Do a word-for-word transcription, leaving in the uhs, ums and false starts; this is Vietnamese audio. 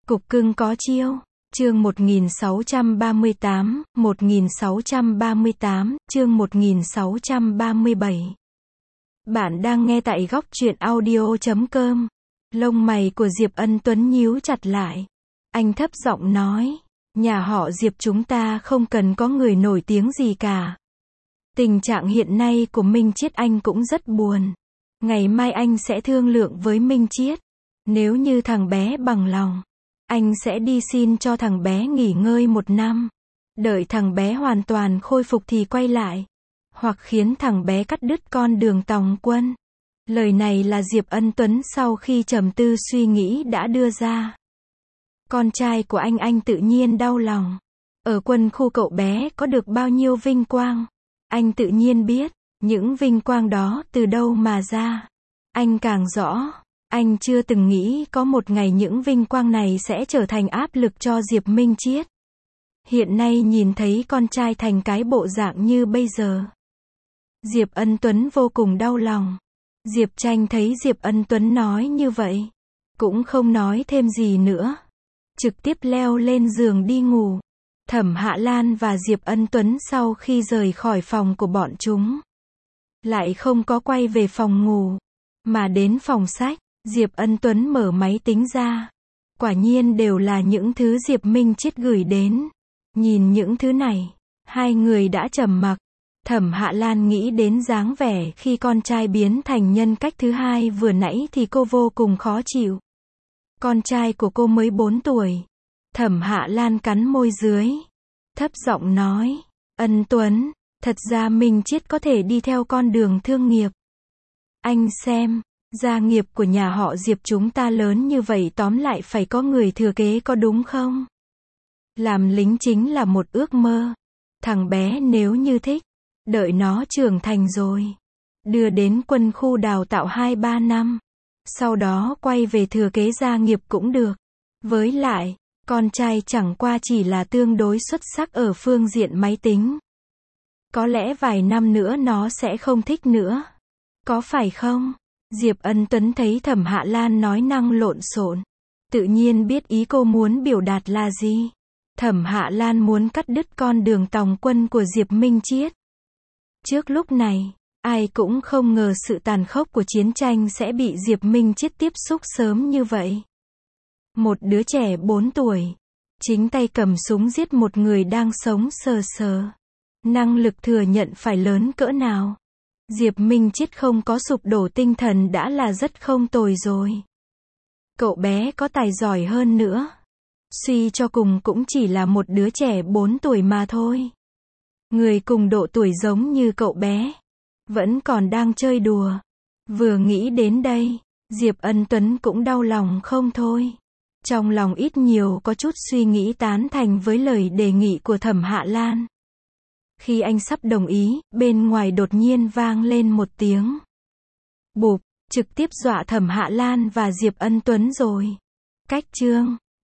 Cục cưng có chiêu. Chương một nghìn sáu trăm ba mươi tám, một nghìn sáu trăm ba mươi tám, chương một nghìn sáu trăm ba mươi bảy. Bạn đang nghe tại góc truyện audio chấm com. Lông mày của Diệp Ân Tuấn nhíu chặt lại. Anh thấp giọng nói, nhà họ Diệp chúng ta không cần có người nổi tiếng gì cả. Tình trạng hiện nay của Minh Chiết anh cũng rất buồn. Ngày mai anh sẽ thương lượng với Minh Chiết. Nếu như thằng bé bằng lòng, anh sẽ đi xin cho thằng bé nghỉ ngơi một năm. Đợi thằng bé hoàn toàn khôi phục thì quay lại. Hoặc khiến thằng bé cắt đứt con đường tòng quân. Lời này là Diệp Ân Tuấn sau khi trầm tư suy nghĩ đã đưa ra. Con trai của anh anh tự nhiên đau lòng. Ở quân khu cậu bé có được bao nhiêu vinh quang. Anh tự nhiên biết, những vinh quang đó từ đâu mà ra. Anh càng rõ. Anh chưa từng nghĩ có một ngày những vinh quang này sẽ trở thành áp lực cho Diệp Minh Chiết. Hiện nay nhìn thấy con trai thành cái bộ dạng như bây giờ. Diệp Ân Tuấn vô cùng đau lòng. Diệp Tranh thấy Diệp Ân Tuấn nói như vậy, cũng không nói thêm gì nữa. Trực tiếp leo lên giường đi ngủ. Thẩm Hạ Lan và Diệp Ân Tuấn sau khi rời khỏi phòng của bọn chúng, lại không có quay về phòng ngủ, mà đến phòng sách. Diệp Ân Tuấn mở máy tính ra. Quả nhiên đều là những thứ Diệp Minh Chiết gửi đến. Nhìn những thứ này, hai người đã trầm mặc. Thẩm Hạ Lan nghĩ đến dáng vẻ khi con trai biến thành nhân cách thứ hai vừa nãy thì cô vô cùng khó chịu. Con trai của cô mới bốn tuổi. Thẩm Hạ Lan cắn môi dưới, thấp giọng nói, Ân Tuấn, thật ra Minh Chiết có thể đi theo con đường thương nghiệp. Anh xem, gia nghiệp của nhà họ Diệp chúng ta lớn như vậy tóm lại phải có người thừa kế có đúng không? Làm lính chính là một ước mơ. Thằng bé nếu như thích, đợi nó trưởng thành rồi, đưa đến quân khu đào tạo hai ba năm. Sau đó quay về thừa kế gia nghiệp cũng được. Với lại, con trai chẳng qua chỉ là tương đối xuất sắc ở phương diện máy tính. Có lẽ vài năm nữa nó sẽ không thích nữa. Có phải không? Diệp Ân Tuấn thấy Thẩm Hạ Lan nói năng lộn xộn, tự nhiên biết ý cô muốn biểu đạt là gì. Thẩm Hạ Lan muốn cắt đứt con đường tòng quân của Diệp Minh Chiết. Trước lúc này, ai cũng không ngờ sự tàn khốc của chiến tranh sẽ bị Diệp Minh Chiết tiếp xúc sớm như vậy. Một đứa trẻ bốn tuổi, chính tay cầm súng giết một người đang sống sờ sờ. Năng lực thừa nhận phải lớn cỡ nào. Diệp Minh Chiết không có sụp đổ tinh thần đã là rất không tồi rồi. Cậu bé có tài giỏi hơn nữa. Suy cho cùng cũng chỉ là một đứa trẻ bốn tuổi mà thôi. Người cùng độ tuổi giống như cậu bé, vẫn còn đang chơi đùa. Vừa nghĩ đến đây, Diệp Ân Tuấn cũng đau lòng không thôi. Trong lòng ít nhiều có chút suy nghĩ tán thành với lời đề nghị của Thẩm Hạ Lan. Khi anh sắp đồng ý, bên ngoài đột nhiên vang lên một tiếng bụp, trực tiếp dọa Thẩm Hạ Lan và Diệp Ân Tuấn rồi. Cách chương